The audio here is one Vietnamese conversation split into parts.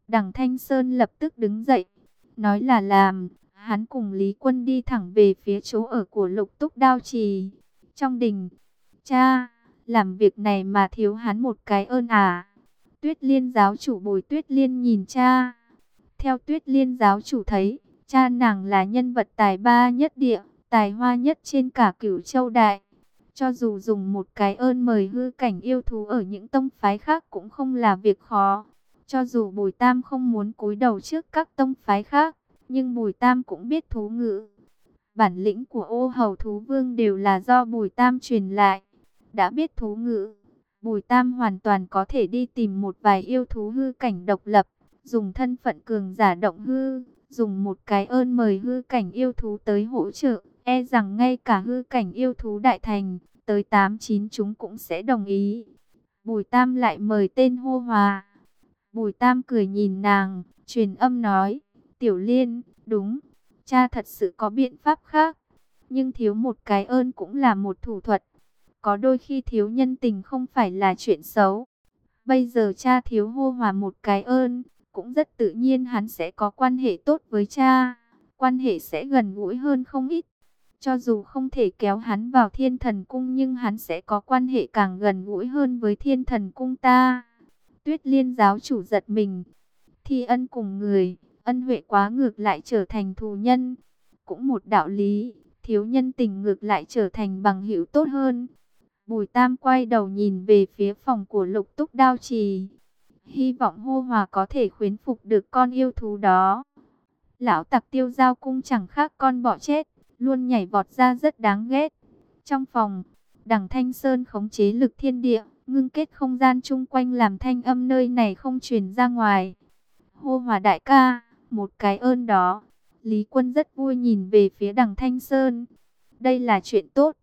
Đằng Thanh Sơn lập tức đứng dậy, nói là làm. Hắn cùng Lý Quân đi thẳng về phía chỗ ở của Lục Túc Đao Trì. Trong đình, cha, làm việc này mà thiếu hắn một cái ơn à? Tuyết Liên giáo chủ Bồi Tuyết Liên nhìn cha. Theo Tuyết Liên giáo chủ thấy, cha nàng là nhân vật tài ba nhất địa, tài hoa nhất trên cả Cửu Châu Đại. Cho dù dùng một cái ơn mời hư cảnh yêu thú ở những tông phái khác cũng không là việc khó. Cho dù Bùi Tam không muốn cúi đầu trước các tông phái khác, nhưng Bùi Tam cũng biết thú ngữ. Bản lĩnh của Ô Hầu Thú Vương đều là do Bùi Tam truyền lại. Đã biết thú ngữ, Bùi Tam hoàn toàn có thể đi tìm một vài yêu thú hư cảnh độc lập, dùng thân phận cường giả động hư, dùng một cái ơn mời hư cảnh yêu thú tới hỗ trợ. E rằng ngay cả hư cảnh yêu thú đại thành, tới 8-9 chúng cũng sẽ đồng ý. Bùi Tam lại mời tên Hô Hòa. Bùi Tam cười nhìn nàng, truyền âm nói, Tiểu Liên, đúng, cha thật sự có biện pháp khác. Nhưng thiếu một cái ơn cũng là một thủ thuật. Có đôi khi thiếu nhân tình không phải là chuyện xấu. Bây giờ cha thiếu Hô Hòa một cái ơn, cũng rất tự nhiên hắn sẽ có quan hệ tốt với cha. Quan hệ sẽ gần gũi hơn không ít. Cho dù không thể kéo hắn vào Thiên Thần Cung, nhưng hắn sẽ có quan hệ càng gần gũi hơn với Thiên Thần Cung ta. Tuyết Liên giáo chủ giật mình. Thi ân cùng người, ân huệ quá ngược lại trở thành thù nhân. Cũng một đạo lý, thiếu nhân tình ngược lại trở thành bằng hữu tốt hơn. Bùi Tam quay đầu nhìn về phía phòng của Lục Túc Đao Trì. Hy vọng Hô Hòa có thể khuyến phục được con yêu thú đó. Lão tặc Tiêu Giao Cung chẳng khác con bọ chết, luôn nhảy vọt ra rất đáng ghét. Trong phòng, Đằng Thanh Sơn khống chế lực thiên địa, ngưng kết không gian chung quanh làm thanh âm nơi này không truyền ra ngoài. Hô Hòa đại ca, một cái ơn đó. Lý Quân rất vui nhìn về phía Đằng Thanh Sơn. Đây là chuyện tốt.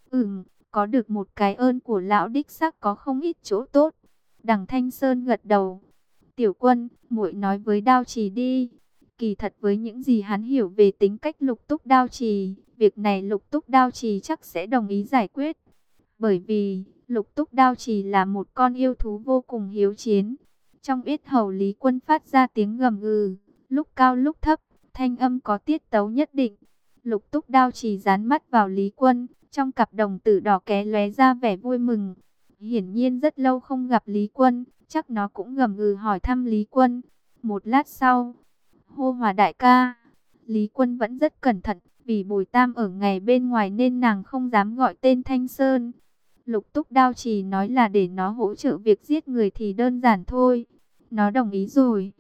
Có được một cái ơn của lão đích xác có không ít chỗ tốt. Đằng Thanh Sơn gật đầu. Tiểu Quân, muội nói với Đao Trì đi. Kỳ thật với những gì hắn hiểu về tính cách Lục Túc Đao Trì, việc này Lục Túc Đao Trì chắc sẽ đồng ý giải quyết. Bởi vì Lục Túc Đao Trì là một con yêu thú vô cùng hiếu chiến. Trong yết hầu Lý Quân phát ra tiếng gầm gừ, lúc cao lúc thấp, thanh âm có tiết tấu nhất định. Lục Túc Đao Trì dán mắt vào Lý Quân, trong cặp đồng tử đỏ ké lóe ra vẻ vui mừng. Hiển nhiên rất lâu không gặp Lý Quân, chắc nó cũng gầm gừ hỏi thăm Lý Quân. Một lát sau, Hô Hòa đại ca. Lý Quân vẫn rất cẩn thận, vì Bùi Tam ở ngày bên ngoài nên nàng không dám gọi tên Thanh Sơn. Lục Túc Đao Trì nói là để nó hỗ trợ việc giết người thì đơn giản thôi. Nó đồng ý rồi,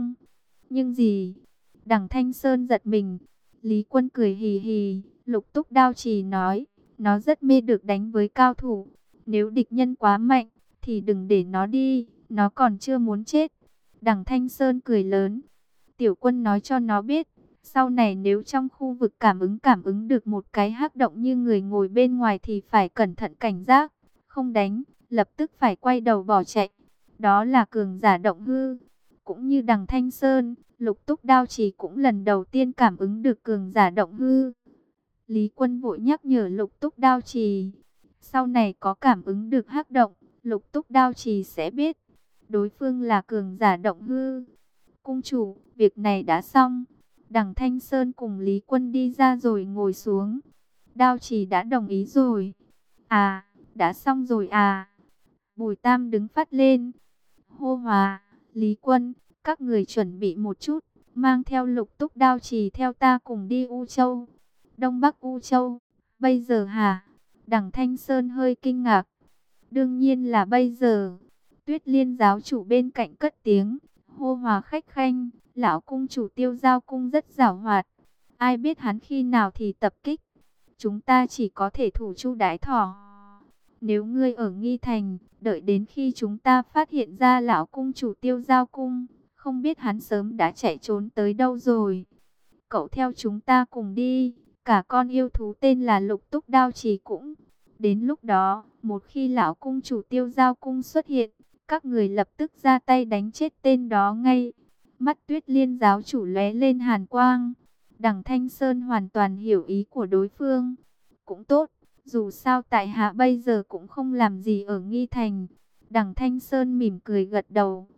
nhưng gì? Đằng Thanh Sơn giật mình. Lý Quân cười hì hì. Lục Túc Đao Trì nói, nó rất mê được đánh với cao thủ. Nếu địch nhân quá mạnh, thì đừng để nó đi, nó còn chưa muốn chết. Đằng Thanh Sơn cười lớn. Tiểu Quân nói cho nó biết, sau này nếu trong khu vực cảm ứng được một cái hắc động như người ngồi bên ngoài thì phải cẩn thận cảnh giác, không đánh, lập tức phải quay đầu bỏ chạy. Đó là cường giả động hư. Cũng như Đằng Thanh Sơn, Lục Túc Đao Trì cũng lần đầu tiên cảm ứng được cường giả động hư. Lý Quân vội nhắc nhở Lục Túc Đao Trì, sau này có cảm ứng được hắc động, Lục Túc Đao Trì sẽ biết đối phương là cường giả động hư. Cung chủ, việc này đã xong. Đằng Thanh Sơn cùng Lý Quân đi ra rồi ngồi xuống. Đao Trì đã đồng ý rồi. À, đã xong rồi à. Bùi Tam đứng phát lên. Hô Hòa, Lý Quân, các người chuẩn bị một chút, mang theo Lục Túc Đao Trì theo ta cùng đi U Châu. Đông Bắc U Châu. Bây giờ hả? Đằng Thanh Sơn hơi kinh ngạc. Đương nhiên là bây giờ. Tuyết Liên giáo chủ bên cạnh cất tiếng. Hô Hòa khách khanh, lão cung chủ Tiêu Giao Cung rất giảo hoạt. Ai biết hắn khi nào thì tập kích. Chúng ta chỉ có thể thủ chu đái thỏ. Nếu ngươi ở Nghi Thành, đợi đến khi chúng ta phát hiện ra lão cung chủ Tiêu Giao Cung, không biết hắn sớm đã chạy trốn tới đâu rồi. Cậu theo chúng ta cùng đi, cả con yêu thú tên là Lục Túc Đao Trì cũng. Đến lúc đó, một khi lão cung chủ Tiêu Giao Cung xuất hiện, các người lập tức ra tay đánh chết tên đó ngay. Mắt Tuyết Liên giáo chủ lóe lên hàn quang. Đằng Thanh Sơn hoàn toàn hiểu ý của đối phương. Cũng tốt, dù sao tại hạ bây giờ cũng không làm gì ở Nghi Thành. Đằng Thanh Sơn mỉm cười gật đầu.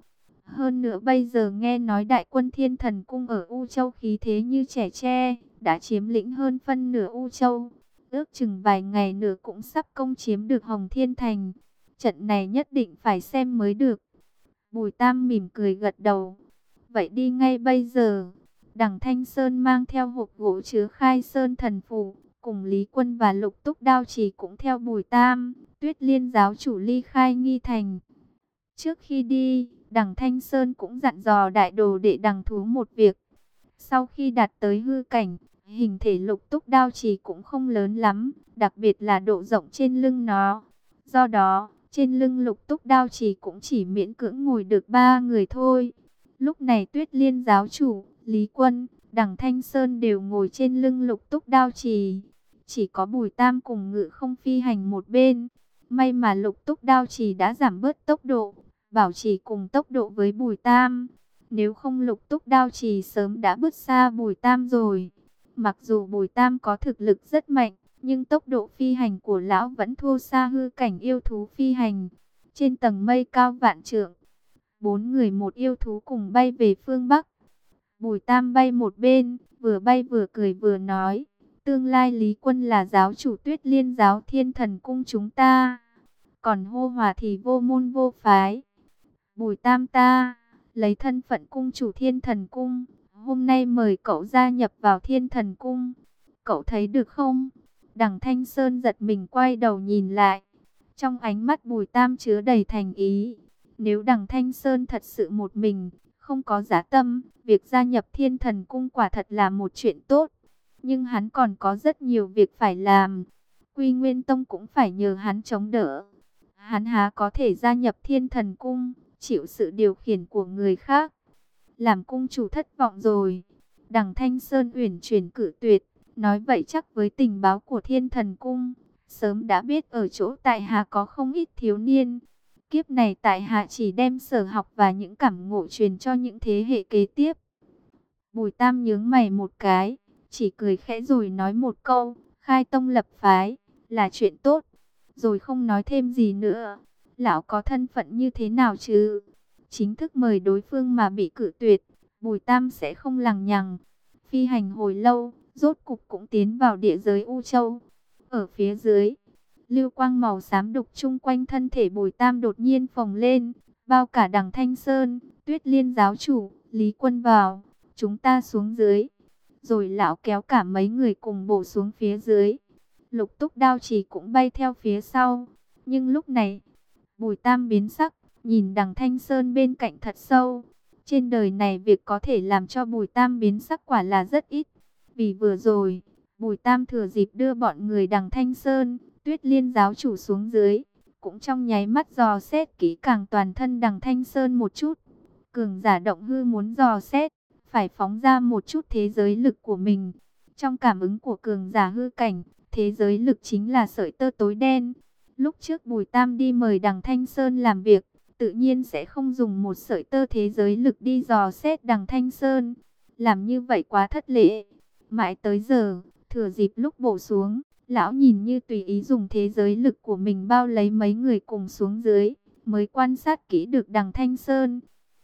Hơn nữa bây giờ nghe nói đại quân Thiên Thần Cung ở U Châu khí thế như trẻ tre, đã chiếm lĩnh hơn phân nửa U Châu. Ước chừng vài ngày nữa cũng sắp công chiếm được Hồng Thiên Thành. Trận này nhất định phải xem mới được. Bùi Tam mỉm cười gật đầu. Vậy đi ngay bây giờ. Đằng Thanh Sơn mang theo hộp gỗ chứa Khai Sơn thần phù, cùng Lý Quân và Lục Túc Đao Chỉ cũng theo Bùi Tam, Tuyết Liên giáo chủ ly khai nghi thành. Trước khi đi, Đằng Thanh Sơn cũng dặn dò đại đồ đệ Đằng Thú một việc. Sau khi đạt tới hư cảnh, hình thể Lục Túc Đao Chỉ cũng không lớn lắm, đặc biệt là độ rộng trên lưng nó. Do đó, trên lưng Lục Túc Đao Chỉ cũng chỉ miễn cưỡng ngồi được 3 người thôi. Lúc này Tuyết Liên giáo chủ, Lý Quân, Đằng Thanh Sơn đều ngồi trên lưng Lục Túc Đao Chỉ có Bùi Tam cùng Ngự Không phi hành một bên. May mà Lục Túc Đao Chỉ đã giảm bớt tốc độ, bảo trì cùng tốc độ với Bùi Tam. Nếu không Lục Túc Đao Chỉ sớm đã bước xa Bùi Tam rồi. Mặc dù Bùi Tam có thực lực rất mạnh, nhưng tốc độ phi hành của lão vẫn thua xa hư cảnh yêu thú phi hành. Trên tầng mây cao vạn trượng, 4 người một yêu thú cùng bay về phương Bắc. Bùi Tam bay một bên, vừa bay vừa cười vừa nói, tương lai Lý Quân là giáo chủ Tuyết Liên giáo Thiên Thần Cung chúng ta, còn Hô Hòa thì vô môn vô phái. Bùi Tam ta, lấy thân phận cung chủ Thiên Thần Cung, hôm nay mời cậu gia nhập vào Thiên Thần Cung, cậu thấy được không? Đằng Thanh Sơn giật mình quay đầu nhìn lại, trong ánh mắt Bùi Tam chứa đầy thành ý. Nếu Đằng Thanh Sơn thật sự một mình, không có dã tâm, việc gia nhập Thiên Thần Cung quả thật là một chuyện tốt. Nhưng hắn còn có rất nhiều việc phải làm. Quy Nguyên Tông cũng phải nhờ hắn chống đỡ. Hắn há có thể gia nhập Thiên Thần Cung, chịu sự điều khiển của người khác. Làm cung chủ thất vọng rồi. Đằng Thanh Sơn uyển chuyển cự tuyệt, nói vậy chắc với tình báo của Thiên Thần Cung, sớm đã biết ở chỗ tại hạ có không ít thiếu niên. Kiếp này tại hạ chỉ đem sở học và những cảm ngộ truyền cho những thế hệ kế tiếp. Bùi Tam nhướng mày một cái, chỉ cười khẽ rồi nói một câu, khai tông lập phái, là chuyện tốt. Rồi không nói thêm gì nữa. Lão có thân phận như thế nào chứ? Chính thức mời đối phương mà bị cự tuyệt, Bùi Tam sẽ không lằng nhằng. Phi hành hồi lâu, rốt cục cũng tiến vào địa giới U Châu. Ở phía dưới, lưu quang màu xám đục chung quanh thân thể Bùi Tam đột nhiên phồng lên, bao cả Đằng Thanh Sơn, Tuyết Liên giáo chủ, Lý Quân vào, chúng ta xuống dưới. Rồi lão kéo cả mấy người cùng bổ xuống phía dưới. Lục Túc Đao Chỉ cũng bay theo phía sau. Nhưng lúc này, Bùi Tam biến sắc, nhìn Đằng Thanh Sơn bên cạnh thật sâu. Trên đời này việc có thể làm cho Bùi Tam biến sắc quả là rất ít. Vì vừa rồi, Bùi Tam thừa dịp đưa bọn người Đằng Thanh Sơn, Tuyết Liên giáo chủ xuống dưới, cũng trong nháy mắt dò xét kỹ càng toàn thân Đằng Thanh Sơn một chút. Cường giả động hư muốn dò xét, phải phóng ra một chút thế giới lực của mình. Trong cảm ứng của cường giả hư cảnh, thế giới lực chính là sợi tơ tối đen. Lúc trước Bùi Tam đi mời Đằng Thanh Sơn làm việc, tự nhiên sẽ không dùng một sợi tơ thế giới lực đi dò xét Đằng Thanh Sơn. Làm như vậy quá thất lễ. Mãi tới giờ, thừa dịp lúc bổ xuống, lão nhìn như tùy ý dùng thế giới lực của mình bao lấy mấy người cùng xuống dưới, mới quan sát kỹ được Đằng Thanh Sơn.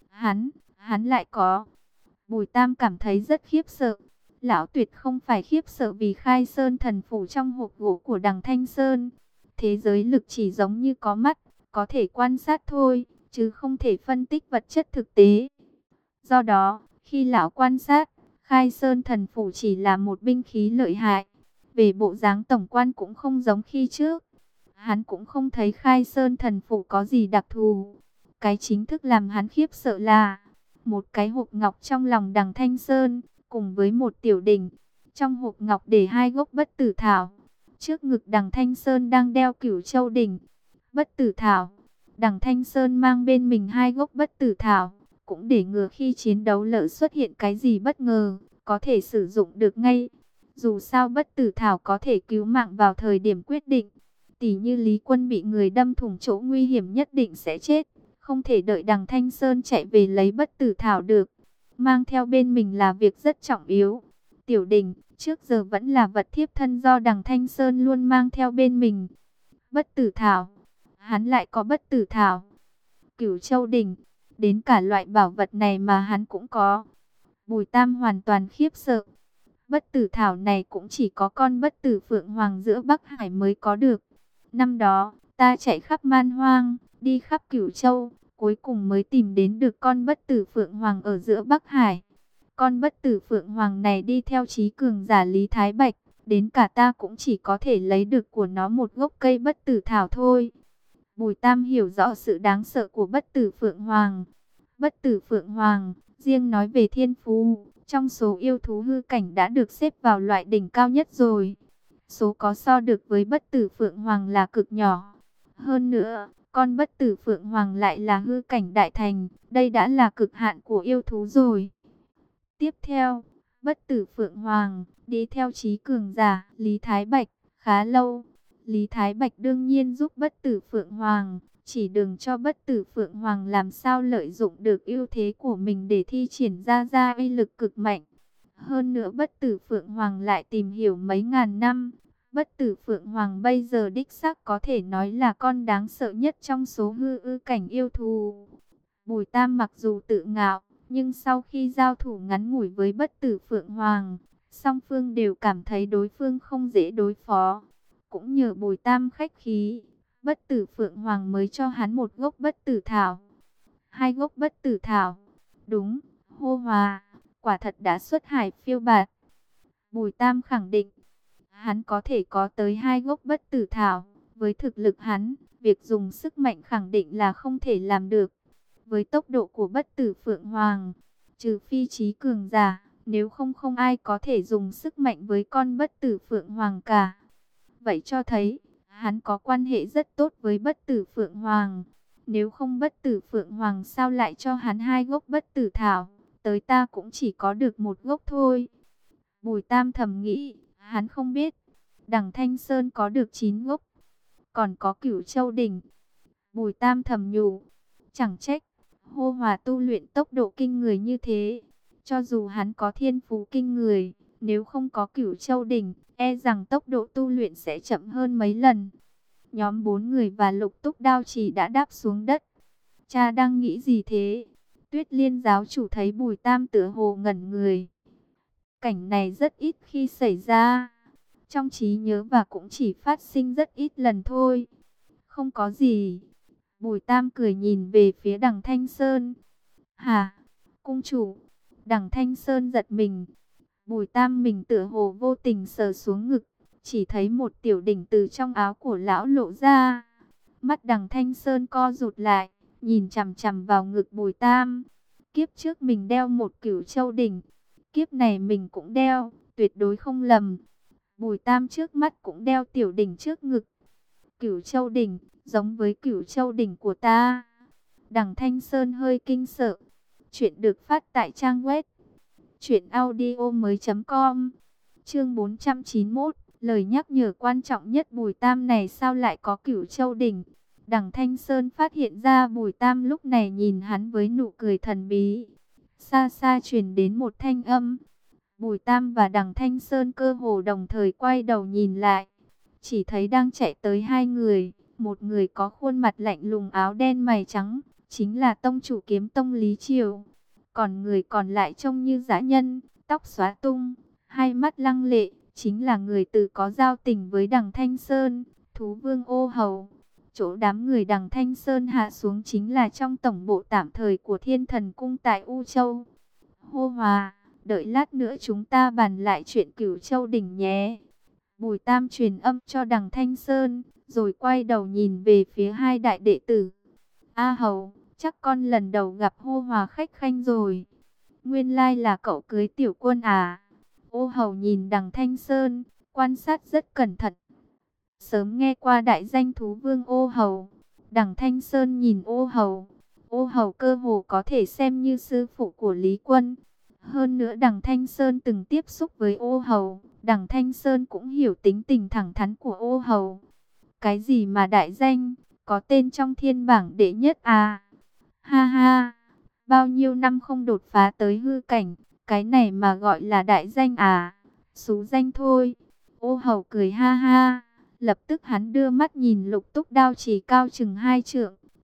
Hắn lại có. Bùi Tam cảm thấy rất khiếp sợ. Lão tuyệt không phải khiếp sợ vì Khai Sơn thần phủ trong hộp gỗ của Đằng Thanh Sơn. Thế giới lực chỉ giống như có mắt, có thể quan sát thôi, chứ không thể phân tích vật chất thực tế. Do đó, khi lão quan sát, Khai Sơn thần phủ chỉ là một binh khí lợi hại. Về bộ dáng tổng quan cũng không giống khi trước. Hắn cũng không thấy Khai Sơn thần phủ có gì đặc thù. Cái chính thức làm hắn khiếp sợ là một cái hộp ngọc trong lòng Đằng Thanh Sơn, cùng với một tiểu đỉnh. Trong hộp ngọc để 2 gốc bất tử thảo. Trước ngực Đằng Thanh Sơn đang đeo Cửu Châu đỉnh. Bất tử thảo. Đằng Thanh Sơn mang bên mình 2 gốc bất tử thảo, cũng để ngừa khi chiến đấu lỡ xuất hiện cái gì bất ngờ, có thể sử dụng được ngay. Dù sao bất tử thảo có thể cứu mạng vào thời điểm quyết định. Tỷ như Lý Quân bị người đâm thủng chỗ nguy hiểm nhất định sẽ chết. Không thể đợi Đằng Thanh Sơn chạy về lấy bất tử thảo được. Mang theo bên mình là việc rất trọng yếu. Tiểu đỉnh trước giờ vẫn là vật thiếp thân do Đằng Thanh Sơn luôn mang theo bên mình. Bất tử thảo. Hắn lại có bất tử thảo. Cửu Châu đỉnh. Đến cả loại bảo vật này mà hắn cũng có. Bùi Tam hoàn toàn khiếp sợ. Bất tử thảo này cũng chỉ có con bất tử phượng hoàng giữa Bắc Hải mới có được. Năm đó, ta chạy khắp man hoang, đi khắp Cửu Châu, cuối cùng mới tìm đến được con bất tử phượng hoàng ở giữa Bắc Hải. Con bất tử phượng hoàng này đi theo trí cường giả Lý Thái Bạch, đến cả ta cũng chỉ có thể lấy được của nó một gốc cây bất tử thảo thôi. Bùi Tam hiểu rõ sự đáng sợ của bất tử phượng hoàng. Bất tử phượng hoàng, riêng nói về thiên phú, trong số yêu thú hư cảnh đã được xếp vào loại đỉnh cao nhất rồi. Số có so được với bất tử phượng hoàng là cực nhỏ. Hơn nữa, con bất tử phượng hoàng lại là hư cảnh đại thành, đây đã là cực hạn của yêu thú rồi. Tiếp theo, bất tử phượng hoàng, đi theo trí cường giả, Lý Thái Bạch, khá lâu. Lý Thái Bạch đương nhiên giúp bất tử phượng hoàng, chỉ đừng cho bất tử phượng hoàng làm sao lợi dụng được ưu thế của mình để thi triển ra uy lực cực mạnh. Hơn nữa bất tử phượng hoàng lại tìm hiểu mấy ngàn năm. Bất tử phượng hoàng bây giờ đích xác có thể nói là con đáng sợ nhất trong số hư ư cảnh yêu thú. Bùi Tam mặc dù tự ngạo, nhưng sau khi giao thủ ngắn ngủi với bất tử phượng hoàng, song phương đều cảm thấy đối phương không dễ đối phó. Cũng nhờ Bùi Tam khách khí, bất tử phượng hoàng mới cho hắn một gốc bất tử thảo. Hai gốc bất tử thảo. Đúng, hô hòa, quả thật đã xuất hải phiêu bạt. Bùi Tam khẳng định, hắn có thể có tới hai gốc bất tử thảo. Với thực lực hắn, việc dùng sức mạnh khẳng định là không thể làm được. Với tốc độ của bất tử phượng hoàng, trừ phi trí cường giả, nếu không không ai có thể dùng sức mạnh với con bất tử phượng hoàng cả. Vậy cho thấy, hắn có quan hệ rất tốt với bất tử phượng hoàng. Nếu không bất tử phượng hoàng sao lại cho hắn hai gốc bất tử thảo, tới ta cũng chỉ có được một gốc thôi. Bùi Tam thầm nghĩ, hắn không biết, Đằng Thanh Sơn có được 9 gốc, còn có Cửu Châu đỉnh. Bùi Tam thầm nhủ, chẳng trách, hô hòa tu luyện tốc độ kinh người như thế. Cho dù hắn có thiên phú kinh người, nếu không có Cửu Châu đỉnh, e rằng tốc độ tu luyện sẽ chậm hơn mấy lần. Nhóm 4 người và Lục Túc Đao Chỉ đã đáp xuống đất. Cha đang nghĩ gì thế? Tuyết Liên giáo chủ thấy Bùi Tam tựa hồ ngẩn người. Cảnh này rất ít khi xảy ra. Trong trí nhớ và cũng chỉ phát sinh rất ít lần thôi. Không có gì. Bùi Tam cười nhìn về phía Đằng Thanh Sơn. Hả? Cung chủ. Đằng Thanh Sơn giật mình. Bùi Tam mình tựa hồ vô tình sờ xuống ngực. Chỉ thấy một tiểu đỉnh từ trong áo của lão lộ ra. Mắt Đằng Thanh Sơn co rụt lại. Nhìn chằm chằm vào ngực Bùi Tam. Kiếp trước mình đeo một Cửu Châu đỉnh. Kiếp này mình cũng đeo. Tuyệt đối không lầm. Bùi Tam trước mắt cũng đeo tiểu đỉnh trước ngực. Cửu Châu đỉnh, giống với Cửu Châu đỉnh của ta. Đằng Thanh Sơn hơi kinh sợ. Chuyện được phát tại trang web truyệnaudiomoi.com. Chương 491, lời nhắc nhở quan trọng nhất Bùi Tam này sao lại có Cửu Châu đỉnh? Đằng Thanh Sơn phát hiện ra Bùi Tam lúc này nhìn hắn với nụ cười thần bí. Xa xa truyền đến một thanh âm. Bùi Tam và Đằng Thanh Sơn cơ hồ đồng thời quay đầu nhìn lại. Chỉ thấy đang chạy tới hai người. Một người có khuôn mặt lạnh lùng áo đen mày trắng, chính là tông chủ Kiếm Tông Lý Triều. Còn người còn lại trông như dã nhân, tóc xóa tung, hai mắt lăng lệ, chính là người từ có giao tình với Đằng Thanh Sơn, Thú Vương Ô Hầu. Chỗ đám người Đằng Thanh Sơn hạ xuống chính là trong tổng bộ tạm thời của Thiên Thần Cung tại U Châu. Hô hòa, đợi lát nữa chúng ta bàn lại chuyện Cửu Châu đỉnh nhé. Bùi Tam truyền âm cho Đằng Thanh Sơn, rồi quay đầu nhìn về phía hai đại đệ tử. A Hầu, chắc con lần đầu gặp hô hòa khách khanh rồi. Nguyên lai là cậu cưới tiểu quân à? Ô Hầu nhìn Đằng Thanh Sơn, quan sát rất cẩn thận. Sớm nghe qua đại danh Thú Vương Ô Hầu. Đằng Thanh Sơn nhìn Ô Hầu. Ô Hầu cơ hồ có thể xem như sư phụ của Lý Quân. Hơn nữa Đằng Thanh Sơn từng tiếp xúc với Ô Hầu. Đằng Thanh Sơn cũng hiểu tính tình thẳng thắn của Ô Hầu. Cái gì mà đại danh, có tên trong thiên bảng đệ nhất à? Ha ha, bao nhiêu năm không đột phá tới hư cảnh, cái này mà gọi là đại danh à? Xú danh thôi. Ô Hầu cười ha ha, lập tức hắn đưa mắt nhìn Lục Túc Đao Chỉ cao chừng 2 trượng,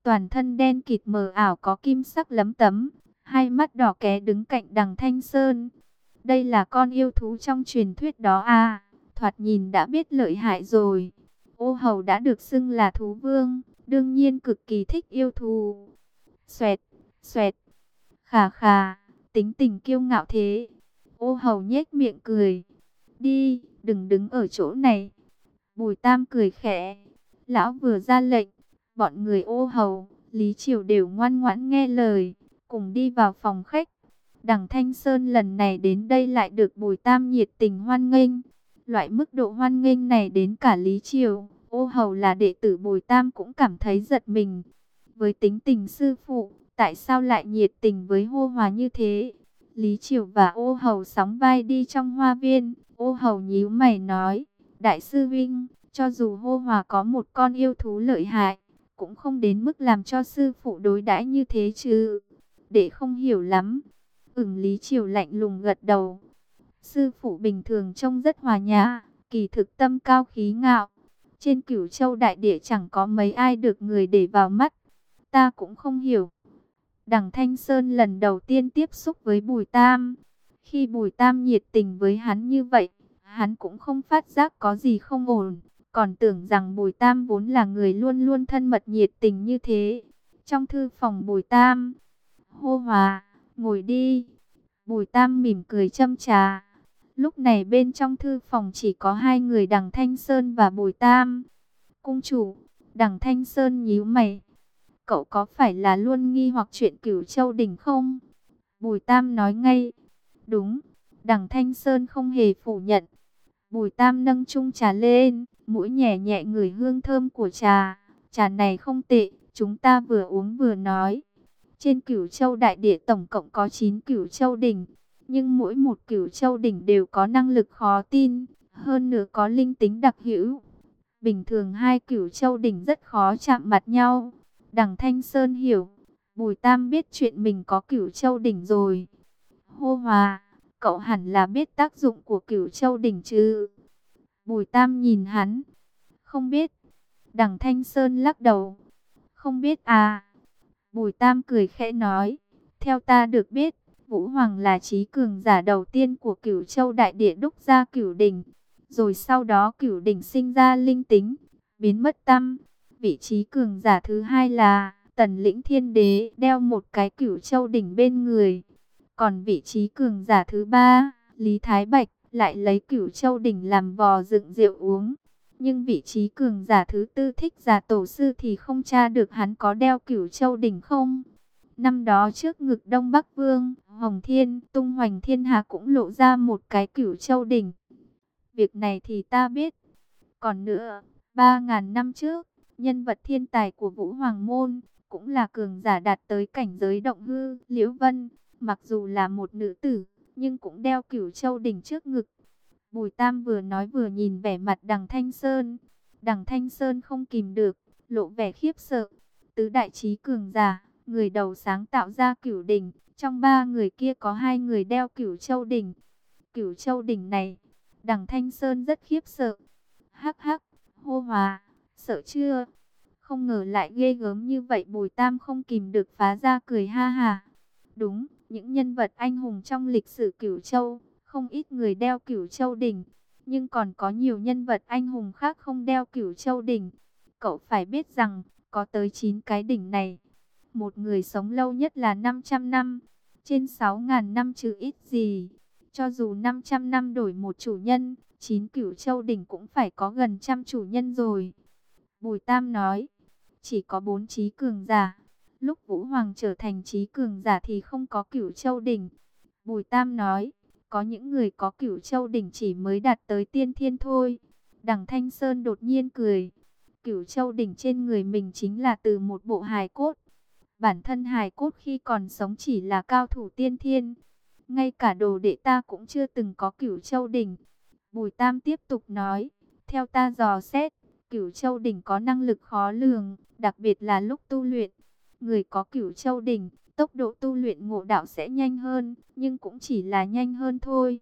toàn thân đen kịt mờ ảo có kim sắc lấm tấm, hai mắt đỏ ké đứng cạnh Đằng Thanh Sơn. Đây là con yêu thú trong truyền thuyết đó à, thoạt nhìn đã biết lợi hại rồi. Ô Hầu đã được xưng là thú vương, đương nhiên cực kỳ thích yêu thú. Xoẹt, xoẹt, khà khà, tính tình kiêu ngạo thế. Ô Hầu nhếch miệng cười. Đi, đừng đứng ở chỗ này. Bùi Tam cười khẽ. Lão vừa ra lệnh, bọn người Ô Hầu, Lý Triều đều ngoan ngoãn nghe lời, cùng đi vào phòng khách. Đằng Thanh Sơn lần này đến đây lại được Bùi Tam nhiệt tình hoan nghênh. Loại mức độ hoan nghênh này đến cả Lý Triều, Ô Hầu là đệ tử Bùi Tam cũng cảm thấy giật mình. Với tính tình sư phụ, tại sao lại nhiệt tình với Hô Hòa như thế? Lý Triều và Ô Hầu sóng vai đi trong hoa viên. Ô Hầu nhíu mày nói, Đại sư Vinh, cho dù Hô Hòa có một con yêu thú lợi hại, cũng không đến mức làm cho sư phụ đối đãi như thế chứ. Đệ không hiểu lắm. Lý Triều lạnh lùng gật đầu. Sư phụ bình thường trông rất hòa nhã, kỳ thực tâm cao khí ngạo. Trên Cửu Châu đại địa chẳng có mấy ai được người để vào mắt. Ta cũng không hiểu. Đằng Thanh Sơn lần đầu tiên tiếp xúc với Bùi Tam. Khi Bùi Tam nhiệt tình với hắn như vậy, hắn cũng không phát giác có gì không ổn. Còn tưởng rằng Bùi Tam vốn là người luôn luôn thân mật nhiệt tình như thế. Trong thư phòng Bùi Tam, Hô Hòa, ngồi đi. Bùi Tam mỉm cười châm trà. Lúc này bên trong thư phòng chỉ có hai người Đằng Thanh Sơn và Bùi Tam. Cung chủ, Đằng Thanh Sơn nhíu mày. Cậu có phải là luôn nghi hoặc chuyện Cửu Châu đỉnh không? Bùi Tam nói ngay. Đúng, Đằng Thanh Sơn không hề phủ nhận. Bùi Tam nâng chung trà lên, mũi nhẹ nhẹ ngửi hương thơm của trà. Trà này không tệ, chúng ta vừa uống vừa nói. Trên Cửu Châu đại địa tổng cộng có 9 Cửu Châu đỉnh, nhưng mỗi một Cửu Châu đỉnh đều có năng lực khó tin, hơn nữa có linh tính đặc hữu. Bình thường hai Cửu Châu đỉnh rất khó chạm mặt nhau. Đằng Thanh Sơn hiểu, Bùi Tam biết chuyện mình có Cửu Châu đỉnh rồi. Hô Hòa, cậu hẳn là biết tác dụng của Cửu Châu đỉnh chứ? Bùi Tam nhìn hắn. Không biết. Đằng Thanh Sơn lắc đầu. Không biết à? Bùi Tam cười khẽ nói. Theo ta được biết, Vũ Hoàng là trí cường giả đầu tiên của Cửu Châu đại địa đúc ra Cửu đỉnh. Rồi sau đó Cửu đỉnh sinh ra linh tính, biến mất tăm. Vị trí cường giả thứ hai là Tần Lĩnh Thiên Đế đeo một cái Cửu Châu đỉnh bên người. Còn vị trí cường giả thứ ba, Lý Thái Bạch, lại lấy Cửu Châu đỉnh làm vò dựng rượu uống. Nhưng vị trí cường giả thứ tư Thích Giả tổ sư thì không tra được hắn có đeo Cửu Châu đỉnh không. Năm đó trước ngực Đông Bắc Vương, Hồng Thiên, tung hoành thiên hạ cũng lộ ra một cái Cửu Châu đỉnh. Việc này thì ta biết. Còn nữa, 3.000 năm trước, nhân vật thiên tài của Vũ Hoàng Môn, cũng là cường giả đạt tới cảnh giới động hư, Liễu Vân, mặc dù là một nữ tử, nhưng cũng đeo Cửu Châu đỉnh trước ngực. Bùi Tam vừa nói vừa nhìn vẻ mặt Đằng Thanh Sơn. Đằng Thanh Sơn không kìm được, lộ vẻ khiếp sợ. Tứ đại trí cường giả, người đầu sáng tạo ra Cửu đỉnh, trong ba người kia có hai người đeo Cửu Châu đỉnh. Cửu Châu đỉnh này, Đằng Thanh Sơn rất khiếp sợ. Hắc hắc, Hô Hòa, sợ chưa? Không ngờ lại ghê gớm như vậy. Bùi Tam không kìm được phá ra cười ha ha. Đúng, những nhân vật anh hùng trong lịch sử Cửu Châu, không ít người đeo Cửu Châu đỉnh, nhưng còn có nhiều nhân vật anh hùng khác không đeo Cửu Châu đỉnh. Cậu phải biết rằng, có tới 9 cái đỉnh này. Một người sống lâu nhất là 500 năm, trên 6.000 năm chứ ít gì. Cho dù 500 năm đổi một chủ nhân, 9 Cửu Châu đỉnh cũng phải có gần 100 chủ nhân rồi. Bùi Tam nói, chỉ có 4 trí cường giả. Lúc Vũ Hoàng trở thành trí cường giả thì không có Cửu Châu đỉnh. Bùi Tam nói, có những người có Cửu Châu đỉnh chỉ mới đạt tới tiên thiên thôi. Đằng Thanh Sơn đột nhiên cười. Cửu Châu đỉnh trên người mình chính là từ một bộ hài cốt. Bản thân hài cốt khi còn sống chỉ là cao thủ tiên thiên. Ngay cả đồ đệ ta cũng chưa từng có Cửu Châu đỉnh. Bùi Tam tiếp tục nói, theo ta dò xét, Cửu Châu đỉnh có năng lực khó lường, đặc biệt là lúc tu luyện. Người có Cửu Châu đỉnh, tốc độ tu luyện ngộ đạo sẽ nhanh hơn, nhưng cũng chỉ là nhanh hơn thôi.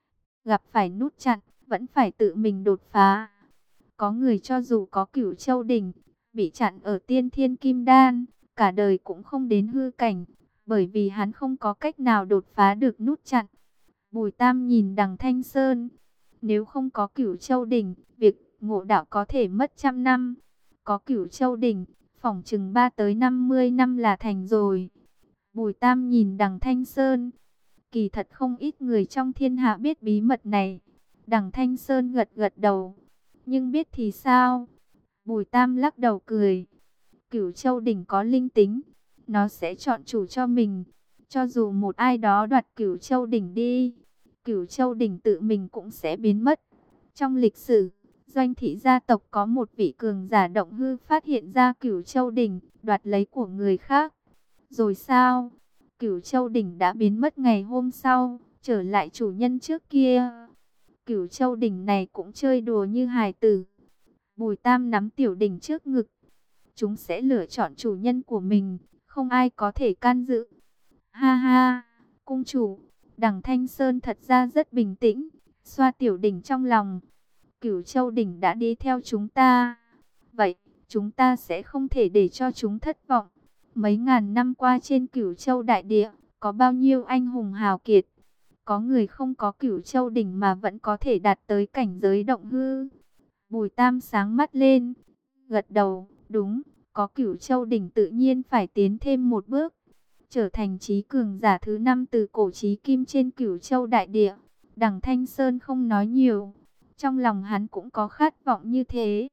Gặp phải nút chặn, vẫn phải tự mình đột phá. Có người cho dù có Cửu Châu đỉnh, bị chặn ở tiên thiên kim đan, cả đời cũng không đến hư cảnh, bởi vì hắn không có cách nào đột phá được nút chặn. Bùi Tam nhìn Đằng Thanh Sơn, nếu không có Cửu Châu đỉnh, việc ngộ đạo có thể mất trăm năm. Có Cửu Châu đỉnh, phỏng chừng 3 tới 50 năm là thành rồi. Bùi Tam nhìn Đằng Thanh Sơn, kỳ thật không ít người trong thiên hạ biết bí mật này. Đằng Thanh Sơn gật gật đầu, nhưng biết thì sao? Bùi Tam lắc đầu cười. Cửu Châu đỉnh có linh tính, nó sẽ chọn chủ cho mình. Cho dù một ai đó đoạt Cửu Châu đỉnh đi, Cửu Châu đỉnh tự mình cũng sẽ biến mất. Trong lịch sử, Doanh thị gia tộc có một vị cường giả động hư phát hiện ra Cửu Châu đỉnh, đoạt lấy của người khác. Rồi sao? Cửu Châu đỉnh đã biến mất ngày hôm sau, trở lại chủ nhân trước kia. Cửu Châu đỉnh này cũng chơi đùa như hài tử. Bùi Tam nắm tiểu đỉnh trước ngực. Chúng sẽ lựa chọn chủ nhân của mình, không ai có thể can dự. Ha ha, cung chủ, Đằng Thanh Sơn thật ra rất bình tĩnh, xoa tiểu đỉnh trong lòng. Cửu Châu đỉnh đã đi theo chúng ta, vậy chúng ta sẽ không thể để cho chúng thất vọng. Mấy ngàn năm qua trên Cửu Châu đại địa, có bao nhiêu anh hùng hào kiệt. Có người không có Cửu Châu đỉnh mà vẫn có thể đạt tới cảnh giới động hư. Bùi Tam sáng mắt lên, gật đầu, đúng, có Cửu Châu đỉnh tự nhiên phải tiến thêm một bước, trở thành chí cường giả thứ 5 từ cổ chí kim trên Cửu Châu đại địa. Đằng Thanh Sơn không nói nhiều, trong lòng hắn cũng có khát vọng như thế.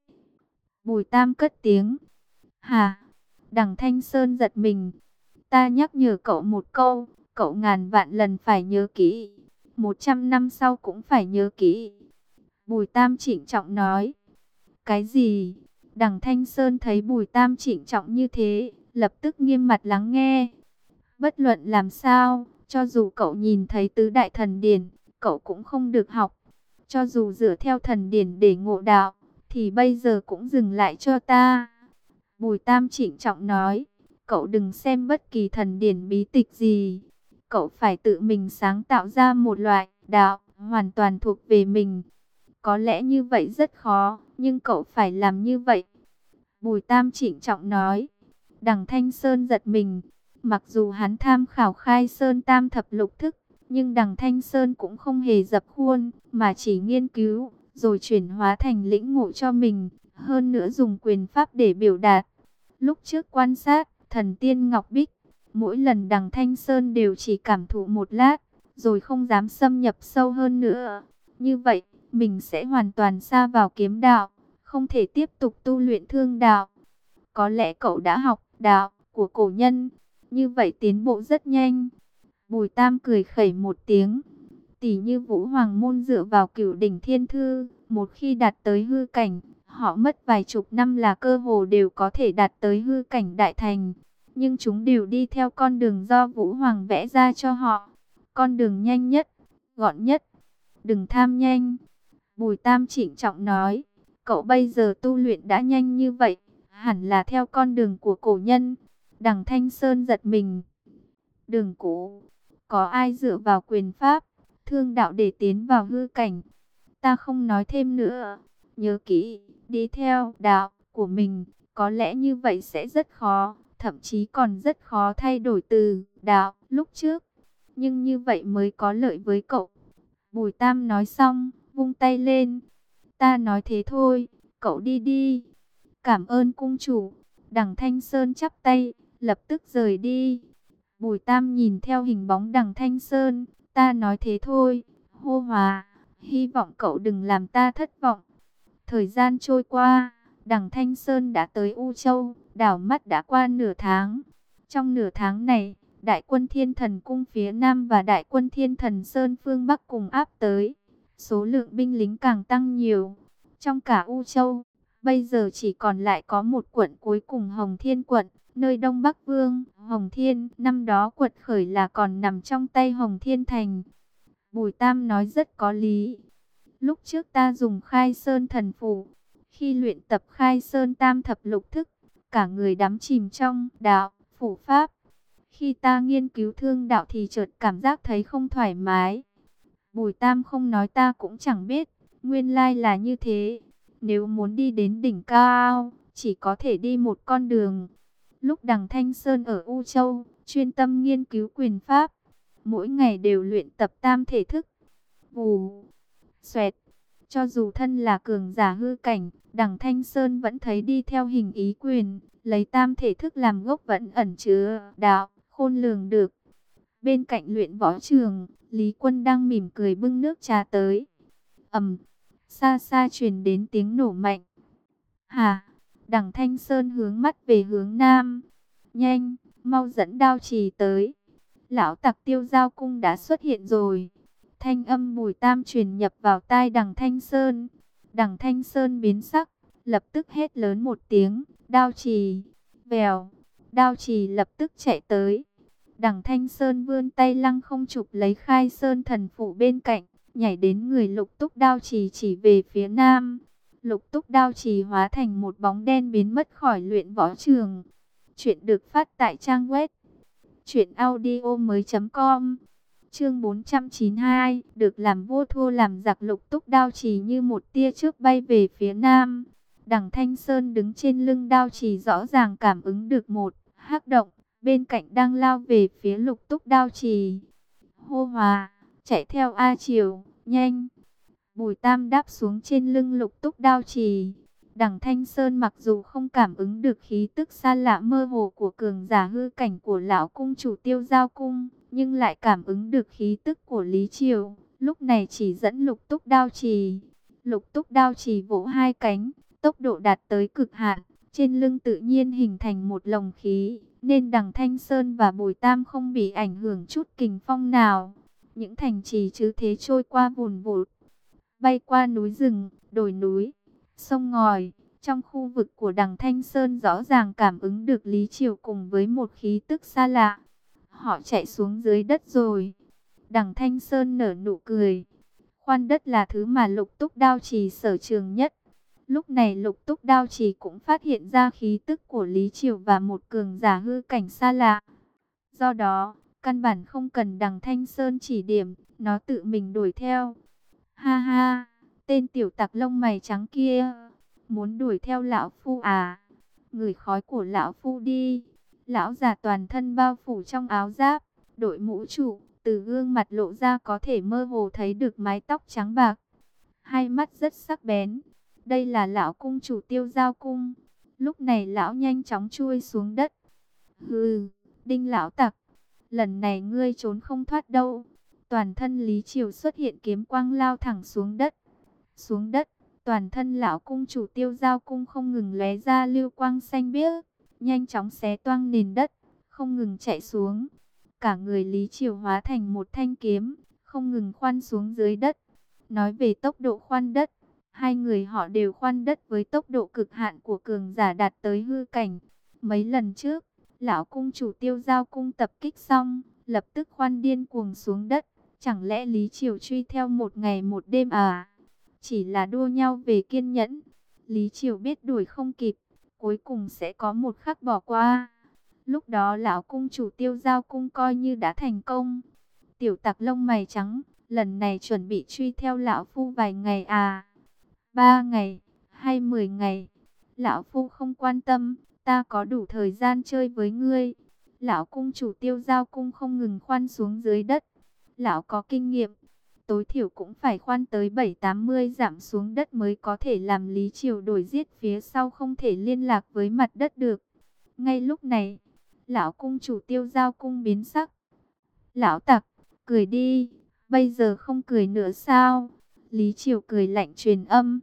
Bùi Tam cất tiếng, hả? Đằng Thanh Sơn giật mình, ta nhắc nhở cậu một câu, cậu ngàn vạn lần phải nhớ kỹ, 100 năm sau cũng phải nhớ kỹ. Bùi Tam trịnh trọng nói. Cái gì? Đằng Thanh Sơn thấy Bùi Tam trịnh trọng như thế, lập tức nghiêm mặt lắng nghe. Bất luận làm sao, cho dù cậu nhìn thấy tứ đại thần điển, cậu cũng không được học. Cho dù dựa theo thần điển để ngộ đạo, thì bây giờ cũng dừng lại cho ta. Bùi Tam trịnh trọng nói, cậu đừng xem bất kỳ thần điển bí tịch gì. Cậu phải tự mình sáng tạo ra một loại đạo, hoàn toàn thuộc về mình. Có lẽ như vậy rất khó, nhưng cậu phải làm như vậy. Bùi Tam trịnh trọng nói. Đằng Thanh Sơn giật mình. Mặc dù hắn tham khảo Khai Sơn Tam Thập Lục Thức, nhưng Đằng Thanh Sơn cũng không hề dập khuôn, mà chỉ nghiên cứu, rồi chuyển hóa thành lĩnh ngộ cho mình. Hơn nữa dùng quyền pháp để biểu đạt. Lúc trước quan sát, thần tiên Ngọc Bích, mỗi lần Đằng Thanh Sơn đều chỉ cảm thụ một lát, rồi không dám xâm nhập sâu hơn nữa. Như vậy, mình sẽ hoàn toàn sa vào kiếm đạo, không thể tiếp tục tu luyện thương đạo. Có lẽ cậu đã học đạo của cổ nhân, như vậy tiến bộ rất nhanh. Bùi Tam cười khẩy một tiếng. Tỷ như Vũ Hoàng môn dựa vào Cửu đỉnh thiên thư, một khi đạt tới hư cảnh, họ mất vài chục năm là cơ hồ đều có thể đạt tới hư cảnh đại thành. Nhưng chúng đều đi theo con đường do Vũ Hoàng vẽ ra cho họ. Con đường nhanh nhất, gọn nhất. Đừng tham nhanh. Bùi Tam trịnh trọng nói, cậu bây giờ tu luyện đã nhanh như vậy, hẳn là theo con đường của cổ nhân. Đằng Thanh Sơn giật mình. Đường cũ, có ai dựa vào quyền pháp, thương đạo để tiến vào hư cảnh? Ta không nói thêm nữa, nhớ kỹ, đi theo đạo của mình, có lẽ như vậy sẽ rất khó, thậm chí còn rất khó thay đổi từ đạo lúc trước. Nhưng như vậy mới có lợi với cậu. Bùi Tam nói xong, vung tay lên. Ta nói thế thôi, cậu đi đi. Cảm ơn cung chủ. Đằng Thanh Sơn chắp tay, lập tức rời đi. Bùi Tam nhìn theo hình bóng Đằng Thanh Sơn. Ta nói thế thôi, hô hòa. Hy vọng cậu đừng làm ta thất vọng. Thời gian trôi qua, Đằng Thanh Sơn đã tới U Châu, đảo mắt đã qua nửa tháng. Trong nửa tháng này, Đại quân Thiên Thần Cung phía Nam và Đại quân Thiên Thần Sơn phương Bắc cùng áp tới. Số lượng binh lính càng tăng nhiều. Trong cả U Châu, bây giờ chỉ còn lại có một quận cuối cùng Hồng Thiên quận, nơi Đông Bắc Vương, Hồng Thiên, năm đó quật khởi là còn nằm trong tay Hồng Thiên Thành. Bùi Tam nói rất có lý. Lúc trước ta dùng Khai Sơn thần phù, khi luyện tập Khai Sơn Tam Thập Lục Thức, cả người đắm chìm trong đạo, phủ pháp. Khi ta nghiên cứu thương đạo thì chợt cảm giác thấy không thoải mái. Bùi Tam không nói ta cũng chẳng biết, nguyên lai là như thế. Nếu muốn đi đến đỉnh cao, chỉ có thể đi một con đường. Lúc Đằng Thanh Sơn ở U Châu, chuyên tâm nghiên cứu quyền pháp, mỗi ngày đều luyện tập tam thể thức. Vù, xoẹt, cho dù thân là cường giả hư cảnh, Đằng Thanh Sơn vẫn thấy đi theo hình ý quyền, lấy tam thể thức làm gốc vẫn ẩn chứa đạo, khôn lường được. Bên cạnh luyện võ trường, Lý Quân đang mỉm cười bưng nước trà tới. Xa xa truyền đến tiếng nổ mạnh. Hà, Đằng Thanh Sơn hướng mắt về hướng nam. Nhanh, mau dẫn đao trì tới. Lão tặc Tiêu Giao Cung đã xuất hiện rồi. Thanh âm Bùi Tam truyền nhập vào tai Đằng Thanh Sơn. Đằng Thanh Sơn biến sắc, lập tức hét lớn một tiếng, đao trì. Vèo, đao trì lập tức chạy tới. Đằng Thanh Sơn vươn tay lăng không chụp lấy Khai Sơn thần phủ bên cạnh, nhảy đến người Lục Túc đao trì chỉ về phía nam. Lục Túc đao trì hóa thành một bóng đen biến mất khỏi luyện võ trường. Chuyện được phát tại trang web truyệnaudiomoi.com. Chương 492, được làm vua thua làm giặc. Lục Túc đao trì như một tia chớp bay về phía nam. Đằng Thanh Sơn đứng trên lưng đao trì rõ ràng cảm ứng được một hắc động bên cạnh đang lao về phía Lục Túc đao trì. Hô Hòa, chạy theo A Triều, nhanh. Bùi Tam đáp xuống trên lưng Lục Túc đao trì. Đằng Thanh Sơn mặc dù không cảm ứng được khí tức xa lạ mơ hồ của cường giả hư cảnh của lão cung chủ Tiêu Giao Cung, nhưng lại cảm ứng được khí tức của Lý Triều. Lúc này chỉ dẫn Lục Túc đao trì. Lục Túc đao trì vỗ hai cánh, tốc độ đạt tới cực hạn, trên lưng tự nhiên hình thành một lồng khí, nên Đằng Thanh Sơn và Bùi Tam không bị ảnh hưởng chút kình phong nào. Những thành trì chứ thế trôi qua vùn vụt, bay qua núi rừng, đồi núi, sông ngòi. Trong khu vực của Đằng Thanh Sơn rõ ràng cảm ứng được Lý Triều cùng với một khí tức xa lạ. Họ chạy xuống dưới đất rồi. Đằng Thanh Sơn nở nụ cười. Khoan đất là thứ mà Lục Túc đao trì sở trường nhất. Lúc này Lục Túc đao trì cũng phát hiện ra khí tức của Lý Triều và một cường giả hư cảnh xa lạ. Do đó, căn bản không cần Đằng Thanh Sơn chỉ điểm, nó tự mình đuổi theo. Ha ha, tên tiểu tặc lông mày trắng kia, muốn đuổi theo lão phu à? Ngửi khói của lão phu đi. Lão già toàn thân bao phủ trong áo giáp, đội mũ trụ, từ gương mặt lộ ra có thể mơ hồ thấy được mái tóc trắng bạc. Hai mắt rất sắc bén. Đây là lão cung chủ Tiêu Giao Cung. Lúc này lão nhanh chóng chui xuống đất. Hừ, Đinh lão tặc, lần này ngươi trốn không thoát đâu. Toàn thân Lý Triều xuất hiện kiếm quang lao thẳng xuống đất. Xuống đất, toàn thân lão cung chủ Tiêu Giao Cung không ngừng lóe ra lưu quang xanh biếc, nhanh chóng xé toang nền đất, không ngừng chạy xuống. Cả người Lý Triều hóa thành một thanh kiếm, không ngừng khoan xuống dưới đất. Nói về tốc độ khoan đất, hai người họ đều khoan đất với tốc độ cực hạn của cường giả đạt tới hư cảnh. Mấy lần trước, lão cung chủ Tiêu Giao Cung tập kích xong, lập tức khoan điên cuồng xuống đất. Chẳng lẽ Lý Triều truy theo một ngày một đêm à? Chỉ là đua nhau về kiên nhẫn. Lý Triều biết đuổi không kịp, cuối cùng sẽ có một khắc bỏ qua. Lúc đó lão cung chủ Tiêu Giao Cung coi như đã thành công. Tiểu tặc lông mày trắng, lần này chuẩn bị truy theo lão phu vài ngày à? 3 ngày, hay 10 ngày? Lão phu không quan tâm, ta có đủ thời gian chơi với ngươi. Lão cung chủ Tiêu Giao Cung không ngừng khoan xuống dưới đất. Lão có kinh nghiệm, tối thiểu cũng phải khoan tới 7-80 dặm xuống đất mới có thể làm Lý Triều đuổi giết phía sau không thể liên lạc với mặt đất được. Ngay lúc này, lão cung chủ Tiêu Giao Cung biến sắc. Lão tặc, cười đi, bây giờ không cười nữa sao? Lý Triều cười lạnh truyền âm.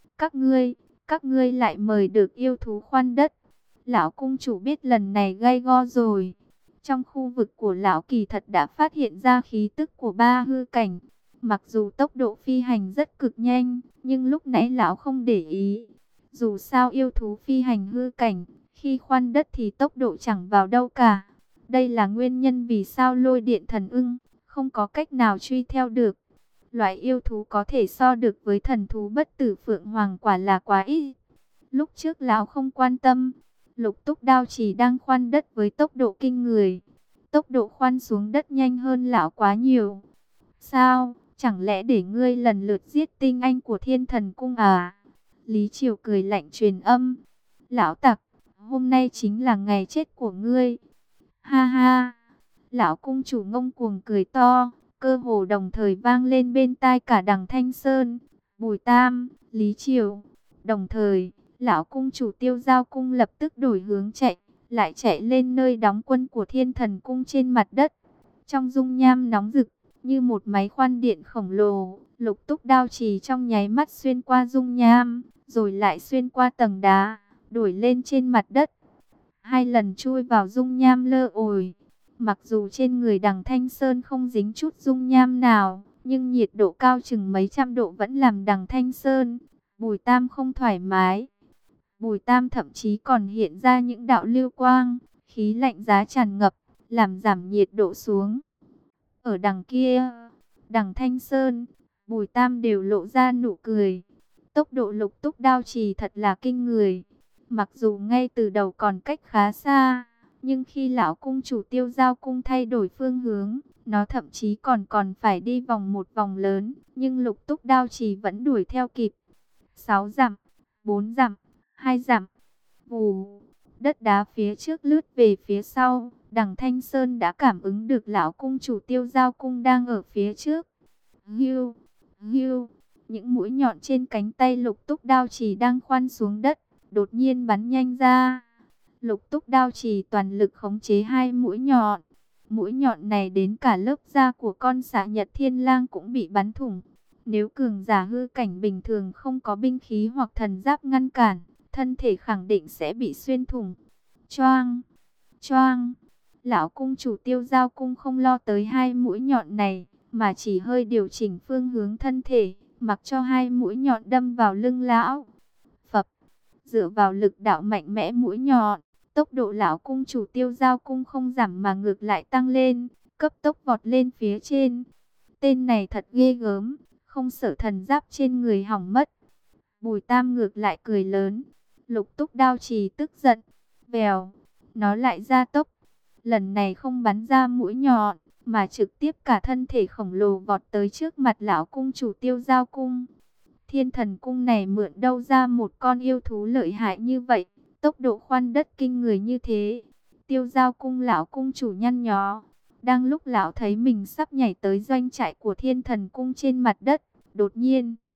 Các ngươi lại mời được yêu thú khoan đất. Lão cung chủ biết lần này gay go rồi. Trong khu vực của lão kỳ thật đã phát hiện ra khí tức của ba hư cảnh. Mặc dù tốc độ phi hành rất cực nhanh, nhưng lúc nãy lão không để ý. Dù sao yêu thú phi hành hư cảnh, khi khoan đất thì tốc độ chẳng vào đâu cả. Đây là nguyên nhân vì sao Lôi Điện Thần Ưng không có cách nào truy theo được. Loại yêu thú có thể so được với thần thú bất tử Phượng Hoàng quả là quá ít. Lúc trước lão không quan tâm, Lục Túc đao chỉ đang khoan đất với tốc độ kinh người. Tốc độ khoan xuống đất nhanh hơn lão quá nhiều. Sao, chẳng lẽ để ngươi lần lượt giết tinh anh của Thiên Thần Cung à? Lý Triều cười lạnh truyền âm. Lão tặc, hôm nay chính là ngày chết của ngươi. Ha ha, lão cung chủ ngông cuồng cười to, cơ hồ đồng thời vang lên bên tai cả Đằng Thanh Sơn, Bùi Tam, Lý Triều. Đồng thời, lão cung chủ Tiêu Giao cung lập tức đổi hướng chạy, lại chạy lên nơi đóng quân của Thiên Thần cung trên mặt đất. Trong dung nham nóng rực, như một máy khoan điện khổng lồ, Lục Túc đao chì trong nháy mắt xuyên qua dung nham, rồi lại xuyên qua tầng đá, đuổi lên trên mặt đất. Hai lần chui vào dung nham lơ ồi. Mặc dù trên người Đằng Thanh Sơn không dính chút dung nham nào, nhưng nhiệt độ cao chừng mấy trăm độ vẫn làm Đằng Thanh Sơn, Bùi Tam không thoải mái. Bùi Tam thậm chí còn hiện ra những đạo lưu quang, khí lạnh giá tràn ngập, làm giảm nhiệt độ xuống. Ở đằng kia, Đằng Thanh Sơn, Bùi Tam đều lộ ra nụ cười. Tốc độ Lục Túc đao chì thật là kinh người. Mặc dù ngay từ đầu còn cách khá xa, nhưng khi lão cung chủ Tiêu Giao cung thay đổi phương hướng, nó thậm chí còn phải đi vòng một vòng lớn, nhưng Lục Túc đao chì vẫn đuổi theo kịp. 6 dặm, 4 dặm, 2 dặm. Vù, đất đá phía trước lướt về phía sau, Đằng Thanh Sơn đã cảm ứng được lão cung chủ Tiêu Giao cung đang ở phía trước. Hưu, hưu, những mũi nhọn trên cánh tay Lục Túc đao chì đang khoan xuống đất, đột nhiên bắn nhanh ra. Lục Túc đao chì toàn lực khống chế hai mũi nhọn. Mũi nhọn này đến cả lớp da của con xà Nhật Thiên Lang cũng bị bắn thủng. Nếu cường giả hư cảnh bình thường không có binh khí hoặc thần giáp ngăn cản, thân thể khẳng định sẽ bị xuyên thủng. Choang, choang. Lão cung chủ Tiêu Giao cung không lo tới hai mũi nhọn này, mà chỉ hơi điều chỉnh phương hướng thân thể, mặc cho hai mũi nhọn đâm vào lưng lão. Phập, dựa vào lực đạo mạnh mẽ mũi nhọn, tốc độ lão cung chủ Tiêu Giao cung không giảm mà ngược lại tăng lên, cấp tốc vọt lên phía trên. Tên này thật ghê gớm, không sợ thần giáp trên người hỏng mất. Bùi Tam ngược lại cười lớn. Lục Túc đao chì tức giận, vèo, nó lại ra tốc. Lần này không bắn ra mũi nhọn, mà trực tiếp cả thân thể khổng lồ vọt tới trước mặt lão cung chủ Tiêu Giao cung. Thiên Thần cung này mượn đâu ra một con yêu thú lợi hại như vậy, tốc độ khoan đất kinh người như thế. Tiêu Giao cung lão cung chủ nhăn nhó. Đang lúc lão thấy mình sắp nhảy tới doanh trại của Thiên Thần cung trên mặt đất, đột nhiên